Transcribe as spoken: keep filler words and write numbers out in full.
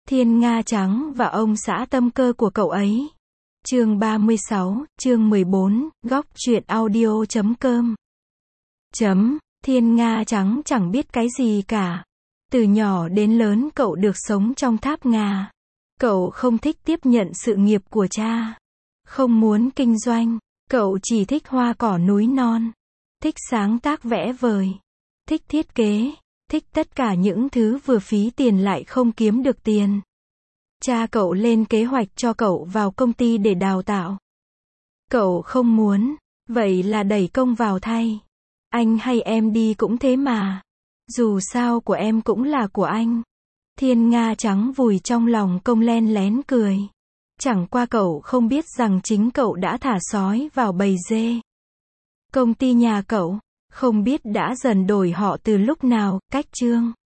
Thiên Nga trắng và ông xã tâm cơ của cậu ấy. Chương ba mươi sáu, chương mười bốn, góc truyện audio chấm com. Chấm, Thiên Nga trắng chẳng biết cái gì cả. Từ nhỏ đến lớn cậu được sống trong tháp Nga. Cậu không thích tiếp nhận sự nghiệp của cha. Không muốn kinh doanh. Cậu chỉ thích hoa cỏ núi non. Thích sáng tác vẽ vời. Thích thiết kế. Thích tất cả những thứ vừa phí tiền lại không kiếm được tiền. Cha cậu lên kế hoạch cho cậu vào công ty để đào tạo. Cậu không muốn, vậy là đẩy công vào thay. Anh hay em đi cũng thế mà. Dù sao của em cũng là của anh. Thiên Nga trắng vùi trong lòng công len lén cười. Chẳng qua cậu không biết rằng chính cậu đã thả sói vào bầy dê. Công ty nhà cậu, không biết đã dần đổi họ từ lúc nào, cách Trương.